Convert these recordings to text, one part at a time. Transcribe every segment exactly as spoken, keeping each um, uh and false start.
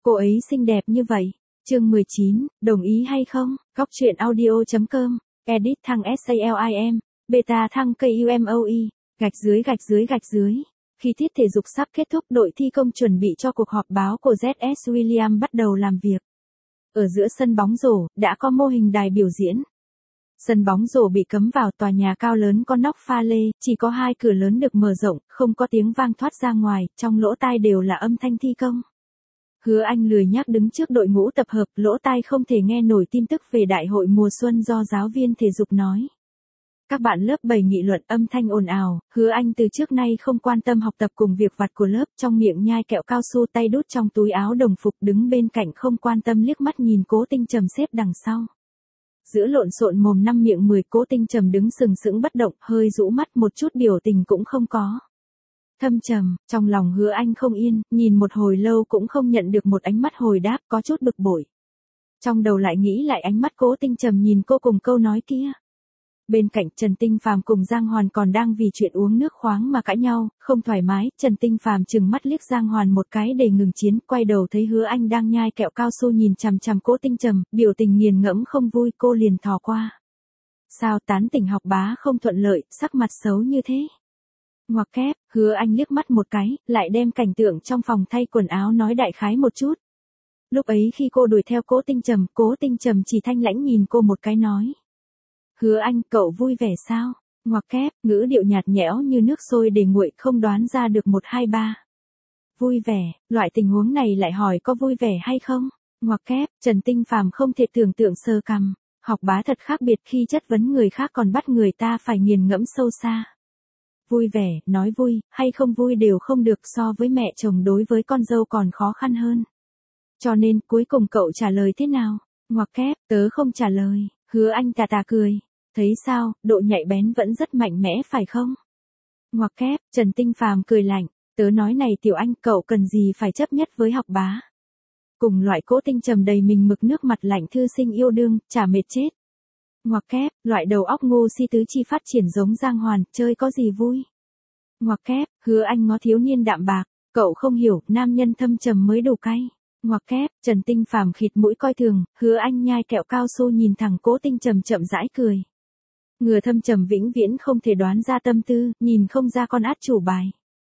Cô ấy xinh đẹp như vậy. Chương mười chín, đồng ý hay không? Góc truyện audio chấm com, edit thăng SALIM, beta thăng KUMOE, gạch dưới gạch dưới gạch dưới. Khi tiết thể dục sắp kết thúc, đội thi công chuẩn bị cho cuộc họp báo của Z S William bắt đầu làm việc. Ở giữa sân bóng rổ, đã có mô hình đài biểu diễn. Sân bóng rổ bị cấm vào, tòa nhà cao lớn có nóc pha lê, chỉ có hai cửa lớn được mở rộng, không có tiếng vang thoát ra ngoài, trong lỗ tai đều là âm thanh thi công. Hứa Anh lười nhác đứng trước đội ngũ tập hợp, lỗ tai không thể nghe nổi tin tức về đại hội mùa xuân do giáo viên thể dục nói. Các bạn lớp bảy nghị luận, âm thanh ồn ào. Hứa Anh từ trước nay không quan tâm học tập cùng việc vặt của lớp, trong miệng nhai kẹo cao su, tay đút trong túi áo đồng phục, đứng bên cạnh không quan tâm, liếc mắt nhìn Cố Tinh Trầm xếp đằng sau. Giữa lộn xộn mồm năm miệng mười, Cố Tinh Trầm đứng sừng sững bất động, hơi rũ mắt, một chút biểu tình cũng không có. Thâm trầm, trong lòng Hứa Anh không yên, nhìn một hồi lâu cũng không nhận được một ánh mắt hồi đáp, có chút bực bội. Trong đầu lại nghĩ lại ánh mắt Cố Tinh Trầm nhìn cô cùng câu nói kia. Bên cạnh, Trần Tinh Phàm cùng Giang Hoàn còn đang vì chuyện uống nước khoáng mà cãi nhau, không thoải mái. Trần Tinh Phàm trừng mắt liếc Giang Hoàn một cái để ngừng chiến, quay đầu thấy Hứa Anh đang nhai kẹo cao su nhìn chằm chằm Cố Tinh Trầm, biểu tình nghiền ngẫm không vui, cô liền thò qua. Sao tán tỉnh học bá không thuận lợi, sắc mặt xấu như thế? Ngoặc kép, Hứa Anh liếc mắt một cái, lại đem cảnh tượng trong phòng thay quần áo nói đại khái một chút. Lúc ấy khi cô đuổi theo Cố Tinh Trầm, Cố Tinh Trầm chỉ thanh lãnh nhìn cô một cái nói. Hứa Anh, cậu vui vẻ sao? Ngoặc kép, ngữ điệu nhạt nhẽo như nước sôi để nguội, không đoán ra được một hai ba. Vui vẻ, loại tình huống này lại hỏi có vui vẻ hay không? Ngoặc kép, Trần Tinh Phàm không thể tưởng tượng, sơ cằm. Học bá thật khác biệt, khi chất vấn người khác còn bắt người ta phải nghiền ngẫm sâu xa. Vui vẻ, nói vui, hay không vui đều không được, so với mẹ chồng đối với con dâu còn khó khăn hơn. Cho nên, cuối cùng cậu trả lời thế nào? Ngoặc kép, tớ không trả lời. Hứa Anh tà tà cười. Thấy sao, độ nhạy bén vẫn rất mạnh mẽ phải không? Ngoặc kép, Trần Tinh Phàm cười lạnh. Tớ nói này Tiểu Anh, cậu cần gì phải chấp nhất với học bá? Cùng loại Cố Tinh Trầm đầy mình mực nước mặt lạnh thư sinh yêu đương, chả mệt chết. Ngoặc kép, loại đầu óc ngu si tứ chi phát triển giống Giang Hoàn, chơi có gì vui? Ngoặc kép, Hứa Anh ngó thiếu niên đạm bạc. Cậu không hiểu, nam nhân thâm trầm mới đủ cay. Ngoặc kép, Trần Tinh Phàm khịt mũi coi thường. Hứa Anh nhai kẹo cao su nhìn thẳng Cố Tinh Trầm chậm rãi cười. Người thâm trầm vĩnh viễn không thể đoán ra tâm tư, nhìn không ra con át chủ bài.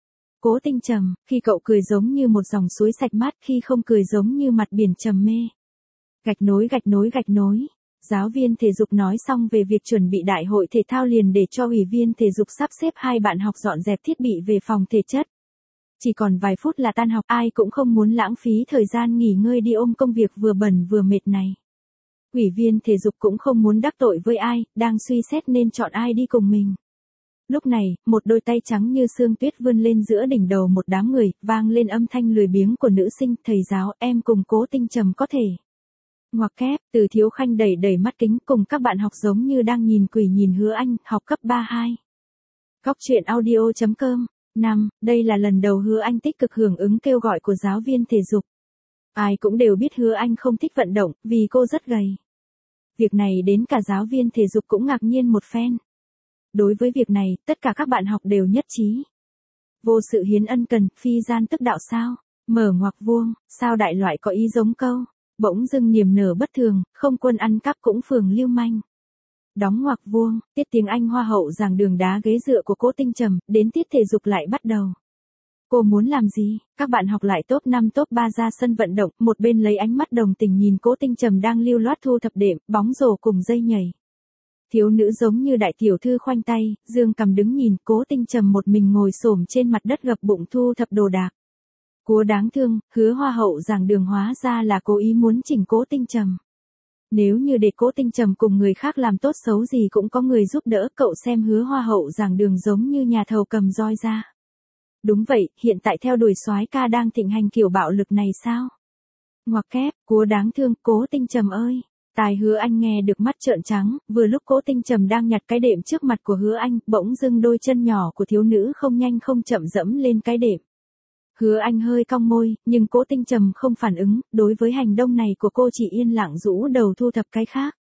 Cố Tinh Trầm, khi cậu cười giống như một dòng suối sạch mát, khi không cười giống như mặt biển trầm mê. Gạch nối gạch nối gạch nối. Giáo viên thể dục nói xong về việc chuẩn bị đại hội thể thao liền để cho ủy viên thể dục sắp xếp hai bạn học dọn dẹp thiết bị về phòng thể chất. Chỉ còn vài phút là tan học, ai cũng không muốn lãng phí thời gian nghỉ ngơi đi ôm công việc vừa bẩn vừa mệt này. Ủy viên thể dục cũng không muốn đắc tội với ai, đang suy xét nên chọn ai đi cùng mình. Lúc này, một đôi tay trắng như sương tuyết vươn lên giữa đỉnh đầu một đám người, vang lên âm thanh lười biếng của nữ sinh, thầy giáo, em cùng Cố Tinh Trầm có thể. Ngoặc kép, Từ Thiếu Khanh đẩy đẩy mắt kính cùng các bạn học giống như đang nhìn quỷ nhìn Hứa Anh, học cấp ba hai. Góc truyện audio chấm com. Năm, đây là lần đầu Hứa Anh tích cực hưởng ứng kêu gọi của giáo viên thể dục. Ai cũng đều biết Hứa Anh không thích vận động, vì cô rất gầy. Việc này đến cả giáo viên thể dục cũng ngạc nhiên một phen. Đối với việc này, tất cả các bạn học đều nhất trí. Vô sự hiến ân cần, phi gian tức đạo sao? Mở ngoặc vuông, sao đại loại có ý giống câu. Bỗng dưng niềm nở bất thường, không quân ăn cắp cũng phường lưu manh. Đóng ngoặc vuông, tiết tiếng Anh hoa hậu giảng đường đá ghế dựa của Cố Tinh Trầm, đến tiết thể dục lại bắt đầu. Cô muốn làm gì? Các bạn học lại top năm top ba ra sân vận động, một bên lấy ánh mắt đồng tình nhìn Cố Tinh Trầm đang lưu loát thu thập đệm, bóng rổ cùng dây nhảy. Thiếu nữ giống như đại tiểu thư khoanh tay, dương cằm đứng nhìn, Cố Tinh Trầm một mình ngồi xổm trên mặt đất gập bụng thu thập đồ đạc. Cú đáng thương, Hứa hoa hậu giảng đường hóa ra là cố ý muốn chỉnh Cố Tinh Trầm. Nếu như để Cố Tinh Trầm cùng người khác làm tốt xấu gì cũng có người giúp đỡ, cậu xem Hứa hoa hậu giảng đường giống như nhà thầu cầm roi ra. Đúng vậy, hiện tại theo đuổi soái ca đang thịnh hành kiểu bạo lực này sao? Ngoặc kép, Cú đáng thương, Cố Tinh Trầm ơi. Tai Hứa Anh nghe được mắt trợn trắng, vừa lúc Cố Tinh Trầm đang nhặt cái đệm trước mặt của Hứa Anh, bỗng dưng đôi chân nhỏ của thiếu nữ không nhanh không chậm dẫm lên cái đệm. Hứa Anh hơi cong môi, nhưng Cố Tinh Trầm không phản ứng, đối với hành động này của cô chỉ yên lặng rũ đầu thu thập cái khác.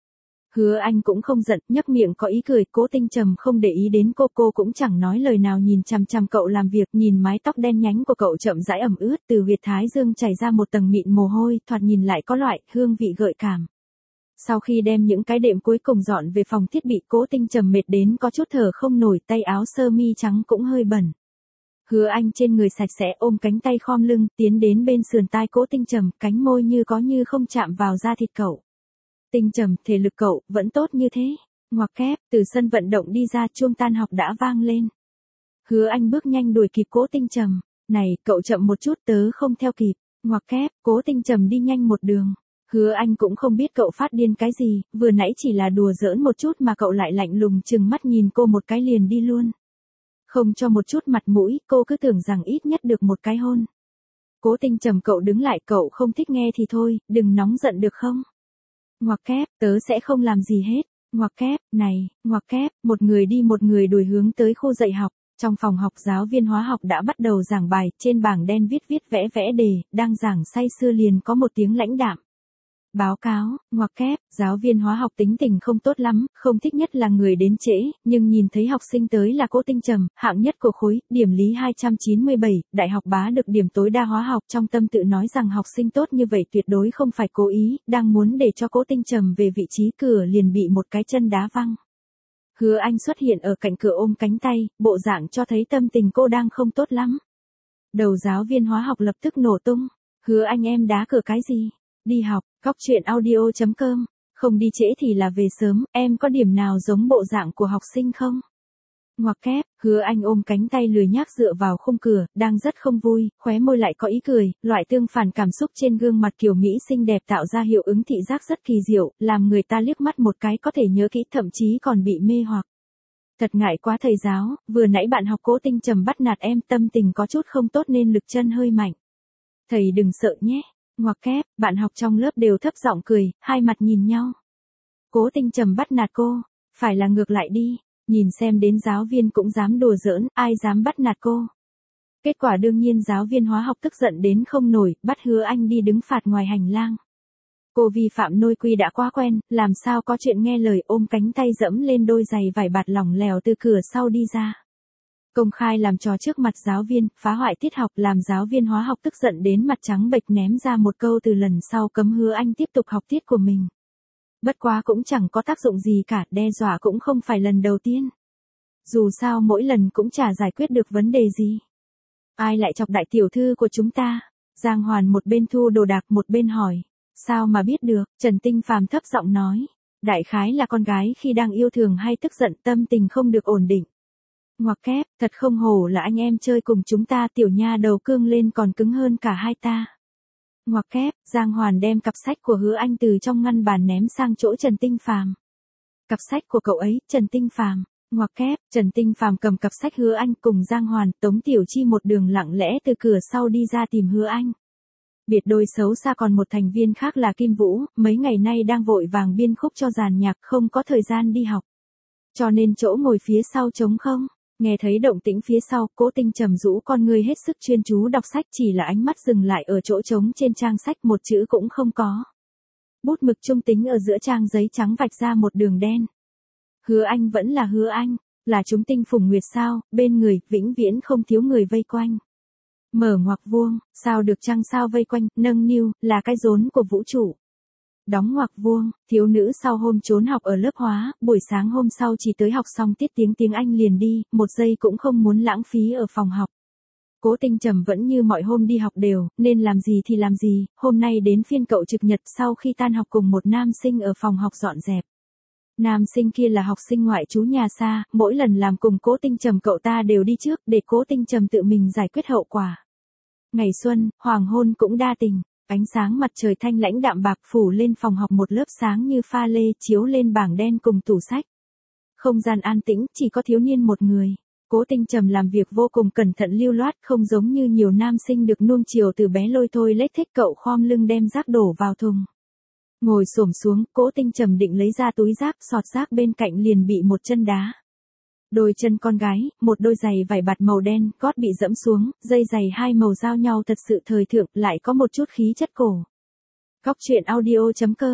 Hứa Anh cũng không giận, nhấp miệng có ý cười, Cố Tinh Trầm không để ý đến cô, cô cũng chẳng nói lời nào nhìn chằm chằm cậu làm việc, nhìn mái tóc đen nhánh của cậu chậm rãi ẩm ướt, từ huyệt thái dương chảy ra một tầng mịn mồ hôi, thoạt nhìn lại có loại hương vị gợi cảm. Sau khi đem những cái đệm cuối cùng dọn về phòng thiết bị, Cố Tinh Trầm mệt đến có chút thở không nổi, tay áo sơ mi trắng cũng hơi bẩn. Hứa Anh trên người sạch sẽ ôm cánh tay khom lưng, tiến đến bên sườn tai Cố Tinh Trầm, cánh môi như có như không chạm vào da thịt cậu. Tinh Trầm, thể lực cậu vẫn tốt như thế. Ngoặc kép, từ sân vận động đi ra, chuông tan học đã vang lên. Hứa Anh bước nhanh đuổi kịp Cố Tinh Trầm. Này, cậu chậm một chút, tớ không theo kịp. Ngoặc kép, Cố Tinh Trầm đi nhanh một đường. Hứa Anh cũng không biết cậu phát điên cái gì, vừa nãy chỉ là đùa giỡn một chút mà cậu lại lạnh lùng chừng mắt nhìn cô một cái liền đi luôn. Không cho một chút mặt mũi, cô cứ tưởng rằng ít nhất được một cái hôn. Cố Tinh Trầm, cậu đứng lại, cậu không thích nghe thì thôi, đừng nóng giận được không? Ngoặc kép, tớ sẽ không làm gì hết. Ngoặc kép, này, ngoặc kép, một người đi một người đuổi hướng tới khu dạy học. Trong phòng học giáo viên hóa học đã bắt đầu giảng bài, trên bảng đen viết viết vẽ vẽ đề, đang giảng say sưa liền có một tiếng lãnh đạm. Báo cáo, ngoặc kép, giáo viên hóa học tính tình không tốt lắm, không thích nhất là người đến trễ, nhưng nhìn thấy học sinh tới là Cố Tinh Trầm, hạng nhất của khối, điểm lý hai trăm chín mươi bảy, đại học bá được điểm tối đa hóa học, trong tâm tự nói rằng học sinh tốt như vậy tuyệt đối không phải cố ý, đang muốn để cho Cố Tinh Trầm về vị trí cửa liền bị một cái chân đá văng. Hứa Anh xuất hiện ở cạnh cửa ôm cánh tay, bộ dạng cho thấy tâm tình cô đang không tốt lắm. Đầu giáo viên hóa học lập tức nổ tung. Hứa Anh, em đá cửa cái gì? Đi học, Cóc Truyện Audio chấm com, không đi trễ thì là về sớm, em có điểm nào giống bộ dạng của học sinh không? Ngoặc kép, Hứa Anh ôm cánh tay lười nhác dựa vào khung cửa, đang rất không vui, khóe môi lại có ý cười, loại tương phản cảm xúc trên gương mặt kiểu Mỹ xinh đẹp tạo ra hiệu ứng thị giác rất kỳ diệu, làm người ta liếc mắt một cái có thể nhớ kỹ, thậm chí còn bị mê hoặc. Thật ngại quá thầy giáo, vừa nãy bạn học Cố Tinh Trầm bắt nạt em, tâm tình có chút không tốt nên lực chân hơi mạnh. Thầy đừng sợ nhé. Ngoặc kép, bạn học trong lớp đều thấp giọng cười, hai mặt nhìn nhau. Cố Tinh Trầm bắt nạt cô, phải là ngược lại đi, nhìn xem đến giáo viên cũng dám đùa giỡn, ai dám bắt nạt cô. Kết quả đương nhiên giáo viên hóa học tức giận đến không nổi, bắt Hứa Anh đi đứng phạt ngoài hành lang. Cô vi phạm nội quy đã quá quen, làm sao có chuyện nghe lời, ôm cánh tay dẫm lên đôi giày vải bạt lỏng lẻo từ cửa sau đi ra. Công khai làm trò trước mặt giáo viên, phá hoại tiết học, làm giáo viên hóa học tức giận đến mặt trắng bệch ném ra một câu từ lần sau cấm Hứa Anh tiếp tục học tiết của mình. Bất quá cũng chẳng có tác dụng gì cả, đe dọa cũng không phải lần đầu tiên. Dù sao mỗi lần cũng chả giải quyết được vấn đề gì. Ai lại chọc đại tiểu thư của chúng ta? Giang Hoàn một bên thu đồ đạc một bên hỏi. Sao mà biết được? Trần Tinh Phàm thấp giọng nói. Đại khái là con gái khi đang yêu thường hay tức giận tâm tình không được ổn định. Ngoặc kép, thật không hổ là anh em chơi cùng chúng ta, tiểu nha đầu cương lên còn cứng hơn cả hai ta. Ngoặc kép, Giang Hoàn đem cặp sách của Hứa Anh từ trong ngăn bàn ném sang chỗ Trần Tinh Phàm. Cặp sách của cậu ấy, Trần Tinh Phàm. Ngoặc kép, Trần Tinh Phàm cầm cặp sách Hứa Anh cùng Giang Hoàn, Tống Tiểu Chi một đường lặng lẽ từ cửa sau đi ra tìm Hứa Anh. Biệt đôi xấu xa còn một thành viên khác là Kim Vũ, mấy ngày nay đang vội vàng biên khúc cho dàn nhạc, không có thời gian đi học. Cho nên chỗ ngồi phía sau trống không. Nghe thấy động tĩnh phía sau, Cố Tinh Trầm rũ con ngươi hết sức chuyên chú đọc sách, chỉ là ánh mắt dừng lại ở chỗ trống trên trang sách, một chữ cũng không có. Bút mực trung tính ở giữa trang giấy trắng vạch ra một đường đen. Hứa Anh vẫn là Hứa Anh, là chúng tinh phùng nguyệt sao, bên người, vĩnh viễn không thiếu người vây quanh. Mở ngoặc vuông, sao được trăng sao vây quanh, nâng niu, là cái rốn của vũ trụ. Đóng ngoặc vuông, thiếu nữ sau hôm trốn học ở lớp hóa, buổi sáng hôm sau chỉ tới học xong tiết tiếng tiếng Anh liền đi, một giây cũng không muốn lãng phí ở phòng học. Cố Tinh Trầm vẫn như mọi hôm đi học đều, nên làm gì thì làm gì, hôm nay đến phiên cậu trực nhật sau khi tan học cùng một nam sinh ở phòng học dọn dẹp. Nam sinh kia là học sinh ngoại trú nhà xa, mỗi lần làm cùng Cố Tinh Trầm cậu ta đều đi trước, để Cố Tinh Trầm tự mình giải quyết hậu quả. Ngày xuân, hoàng hôn cũng đa tình. Ánh sáng mặt trời thanh lãnh đạm bạc phủ lên phòng học, một lớp sáng như pha lê chiếu lên bảng đen cùng tủ sách. Không gian an tĩnh, chỉ có thiếu niên một người. Cố Tinh Trầm làm việc vô cùng cẩn thận lưu loát, không giống như nhiều nam sinh được nuông chiều từ bé lôi thôi lết thích, cậu khom lưng đem rác đổ vào thùng. Ngồi xổm xuống, Cố Tinh Trầm định lấy ra túi rác, sọt rác bên cạnh liền bị một chân đá. Đôi chân con gái, một đôi giày vải bạt màu đen, gót bị dẫm xuống, dây giày hai màu giao nhau thật sự thời thượng, lại có một chút khí chất cổ. Cóc Truyện Audio chấm com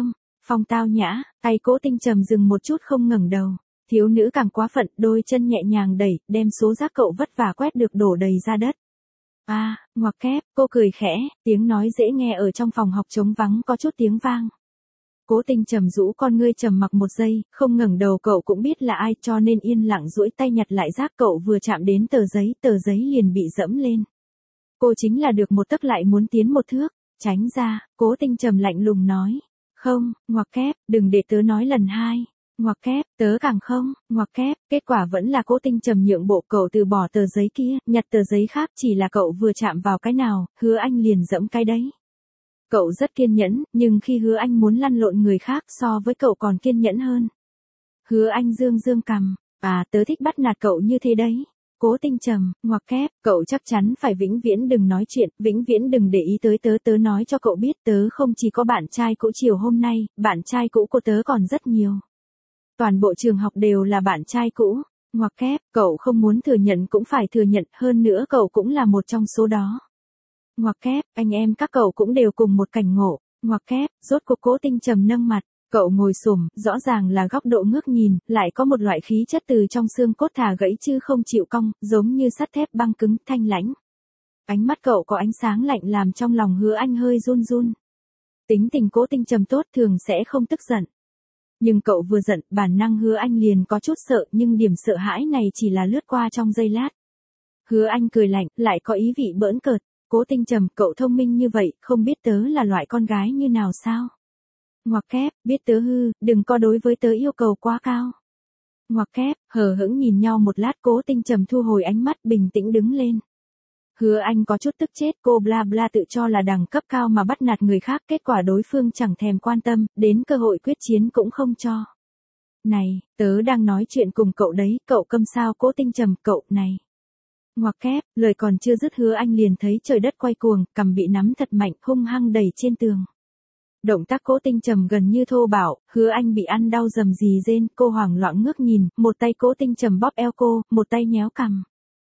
Phong tao nhã, tay Cố Tinh Trầm dừng một chút không ngẩng đầu. Thiếu nữ càng quá phận, đôi chân nhẹ nhàng đẩy, đem số rác cậu vất vả quét được đổ đầy ra đất. A, à, ngoặc kép, cô cười khẽ, tiếng nói dễ nghe ở trong phòng học trống vắng có chút tiếng vang. Cố Tinh Trầm rũ con ngươi trầm mặc một giây, không ngẩng đầu cậu cũng biết là ai cho nên yên lặng duỗi tay nhặt lại rác cậu vừa chạm đến tờ giấy, tờ giấy liền bị dẫm lên. Cô chính là được một tấc lại muốn tiến một thước, tránh ra, Cố Tinh Trầm lạnh lùng nói. Không, ngoặc kép, đừng để tớ nói lần hai. Ngoặc kép, tớ càng không, ngoặc kép, kết quả vẫn là Cố Tinh Trầm nhượng bộ cậu từ bỏ tờ giấy kia, nhặt tờ giấy khác chỉ là cậu vừa chạm vào cái nào, Hứa Anh liền dẫm cái đấy. Cậu rất kiên nhẫn, nhưng khi Hứa Anh muốn lăn lộn người khác so với cậu còn kiên nhẫn hơn. Hứa Anh dương dương cằm, à tớ thích bắt nạt cậu như thế đấy. Cố Tinh Trầm, ngoặc kép, cậu chắc chắn phải vĩnh viễn đừng nói chuyện, vĩnh viễn đừng để ý tới tớ, tớ nói cho cậu biết tớ không chỉ có bạn trai cũ chiều hôm nay, bạn trai cũ của tớ còn rất nhiều. Toàn bộ trường học đều là bạn trai cũ, ngoặc kép, cậu không muốn thừa nhận cũng phải thừa nhận, hơn nữa cậu cũng là một trong số đó. Ngoặc kép, anh em các cậu cũng đều cùng một cảnh ngộ, ngoặc kép, rốt cuộc Cố Tinh Trầm nâng mặt, cậu ngồi xổm, rõ ràng là góc độ ngước nhìn, lại có một loại khí chất từ trong xương cốt thả gãy chứ không chịu cong, giống như sắt thép băng cứng, thanh lãnh. Ánh mắt cậu có ánh sáng lạnh làm trong lòng Hứa Anh hơi run run. Tính tình Cố Tinh Trầm tốt thường sẽ không tức giận. Nhưng cậu vừa giận, bản năng Hứa Anh liền có chút sợ, nhưng điểm sợ hãi này chỉ là lướt qua trong giây lát. Hứa Anh cười lạnh, lại có ý vị bỡn cợt. Cố Tinh Trầm, cậu thông minh như vậy, không biết tớ là loại con gái như nào sao? Ngoặc kép, biết tớ hư, đừng có đối với tớ yêu cầu quá cao. Ngoặc kép, hờ hững nhìn nhau một lát, Cố Tinh Trầm thu hồi ánh mắt, bình tĩnh đứng lên. Hứa Anh có chút tức chết, cô bla bla tự cho là đẳng cấp cao mà bắt nạt người khác, kết quả đối phương chẳng thèm quan tâm, đến cơ hội quyết chiến cũng không cho. Này, tớ đang nói chuyện cùng cậu đấy, cậu câm sao? Cố Tinh Trầm, cậu, này. Ngoặc kép, lời còn chưa dứt Hứa Anh liền thấy trời đất quay cuồng, cằm bị nắm thật mạnh, hung hăng đẩy trên tường. Động tác Cố Tinh Trầm gần như thô bạo, Hứa Anh bị ăn đau rầm rì rên, cô hoảng loạn ngước nhìn, một tay Cố Tinh Trầm bóp eo cô, một tay nhéo cằm.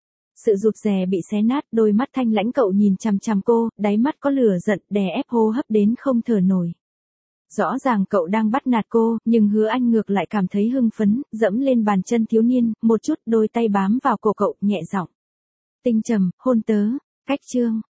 Sự rụt rè bị xé nát, đôi mắt thanh lãnh cậu nhìn chằm chằm cô, đáy mắt có lửa giận, đè ép hô hấp đến không thở nổi. Rõ ràng cậu đang bắt nạt cô, nhưng Hứa Anh ngược lại cảm thấy hưng phấn, dẫm lên bàn chân thiếu niên, một chút, đôi tay bám vào cổ cậu, nhẹ giọng. Tinh Trầm, hôn tớ, cách chương.